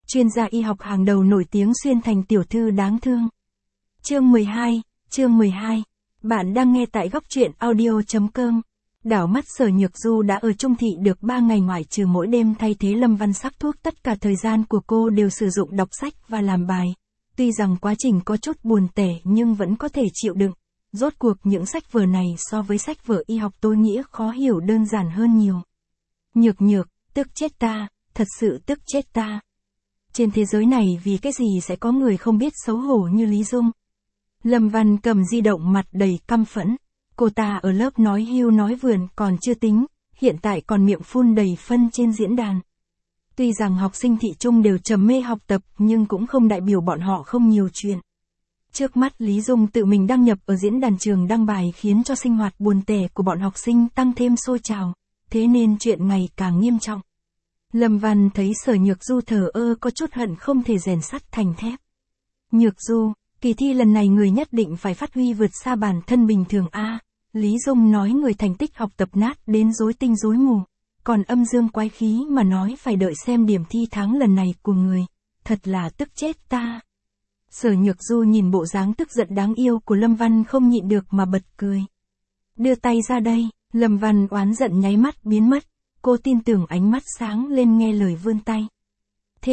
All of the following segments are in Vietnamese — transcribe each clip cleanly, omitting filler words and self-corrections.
chuyên gia y học hàng đầu nổi tiếng xuyên thành tiểu thư đáng thương. Chương 12. Bạn đang nghe tại góc truyện audio.com. Đảo mắt Sở Nhược Du đã ở Trung Thị được 3 ngày, ngoại trừ mỗi đêm thay thế Lâm Văn sắc thuốc, tất cả thời gian của cô đều sử dụng đọc sách và làm bài. Tuy rằng quá trình có chút buồn tẻ nhưng vẫn có thể chịu đựng. Rốt cuộc những sách vở này so với sách vở y học tối nghĩa khó hiểu đơn giản hơn nhiều. Nhược, tức chết ta, thật sự tức chết ta. Trên thế giới này vì cái gì sẽ có người không biết xấu hổ như Lý Dung? Lâm Văn cầm di động, mặt đầy căm phẫn. Cô ta ở lớp nói hưu nói vượn còn chưa tính, hiện tại còn miệng phun đầy phân trên diễn đàn. Tuy rằng học sinh thị trung đều trầm mê học tập nhưng cũng không đại biểu bọn họ không nhiều chuyện. Trước mắt Lý Dung tự mình đăng nhập ở diễn đàn trường đăng bài khiến cho sinh hoạt buồn tẻ của bọn học sinh tăng thêm sôi trào, thế nên chuyện ngày càng nghiêm trọng. Lâm Văn thấy Sở Nhược Du thờ ơ có chút hận không thể rèn sắt thành thép. Nhược Du, kỳ thi lần này người nhất định phải phát huy vượt xa bản thân bình thường a. Lý Dung nói người thành tích học tập nát đến rối tinh rối mù, còn âm dương quái khí mà nói phải đợi xem điểm thi tháng lần này của người, thật là tức chết ta. Sở Nhược Du nhìn bộ dáng tức giận đáng yêu của Lâm Văn không nhịn được mà bật cười. Đưa tay ra đây, Lâm Văn oán giận nháy mắt biến mất, cô tin tưởng ánh mắt sáng lên nghe lời vươn tay. Thế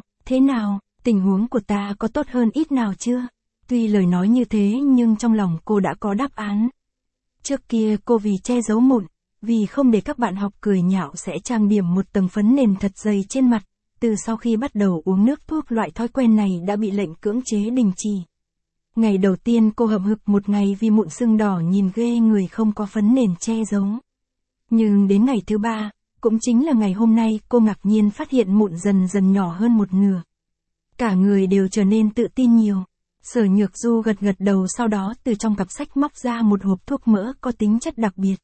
nào, tình huống của ta có tốt hơn ít nào chưa? Tuy lời nói như thế nhưng trong lòng cô đã có đáp án. Trước kia cô vì che giấu mụn, vì không để các bạn học cười nhạo sẽ trang điểm một tầng phấn nền thật dày trên mặt. Từ sau khi bắt đầu uống nước thuốc, loại thói quen này đã bị lệnh cưỡng chế đình chỉ. Ngày đầu tiên cô hậm hực một ngày vì mụn sưng đỏ nhìn ghê người không có phấn nền che giấu. Nhưng đến ngày thứ 3, cũng chính là ngày hôm nay, cô ngạc nhiên phát hiện mụn dần dần nhỏ hơn một nửa. Cả người đều trở nên tự tin nhiều. Sở Nhược Du gật đầu, sau đó từ trong cặp sách móc ra một hộp thuốc mỡ có tính chất đặc biệt.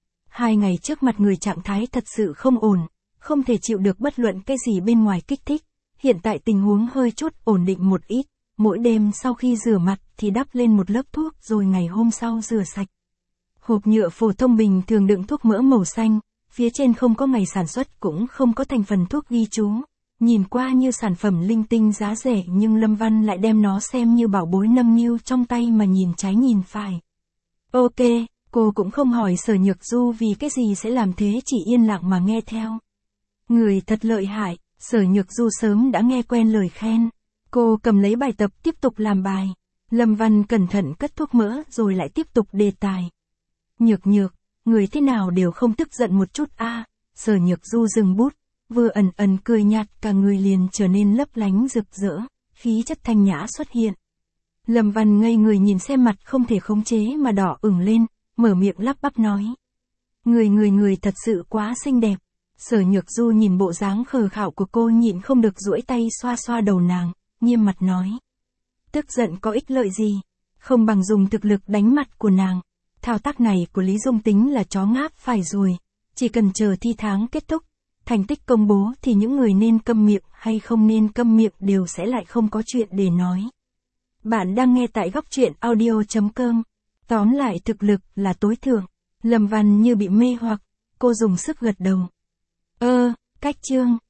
2 ngày trước mặt người trạng thái thật sự không ổn, không thể chịu được bất luận cái gì bên ngoài kích thích. Hiện tại tình huống hơi chút ổn định một ít, mỗi đêm sau khi rửa mặt thì đắp lên một lớp thuốc rồi ngày hôm sau rửa sạch. Hộp nhựa phổ thông bình thường đựng thuốc mỡ màu xanh, phía trên không có ngày sản xuất cũng không có thành phần thuốc ghi chú. Nhìn qua như sản phẩm linh tinh giá rẻ nhưng Lâm Văn lại đem nó xem như bảo bối nâng niu trong tay mà nhìn trái nhìn phải. Ok, cô cũng không hỏi Sở Nhược Du vì cái gì sẽ làm thế, chỉ yên lặng mà nghe theo. Người thật lợi hại, Sở Nhược Du sớm đã nghe quen lời khen. Cô cầm lấy bài tập tiếp tục làm bài. Lâm Văn cẩn thận cất thuốc mỡ rồi lại tiếp tục đề tài. Nhược, người thế nào đều không tức giận một chút a. Sở Nhược Du dừng bút, vừa ẩn cười nhạt, cả người liền trở nên lấp lánh rực rỡ, khí chất thanh nhã xuất hiện. Lâm Văn ngây người nhìn xem, mặt không thể khống chế mà đỏ ửng lên, mở miệng lắp bắp nói. Người thật sự quá xinh đẹp. Sở Nhược Du nhìn bộ dáng khờ khạo của cô nhịn không được duỗi tay xoa đầu nàng, nghiêm mặt nói. Tức giận có ích lợi gì, không bằng dùng thực lực đánh mặt của nàng. Thao tác này của Lý Dung tính là chó ngáp phải rồi, chỉ cần chờ thi tháng kết thúc, thành tích công bố thì những người nên câm miệng hay không nên câm miệng đều sẽ lại không có chuyện để nói. Bạn đang nghe tại góc truyện audio.com. Tóm lại thực lực là tối thượng. Lâm Văn như bị mê hoặc, cô dùng sức gật đầu. Cách chương.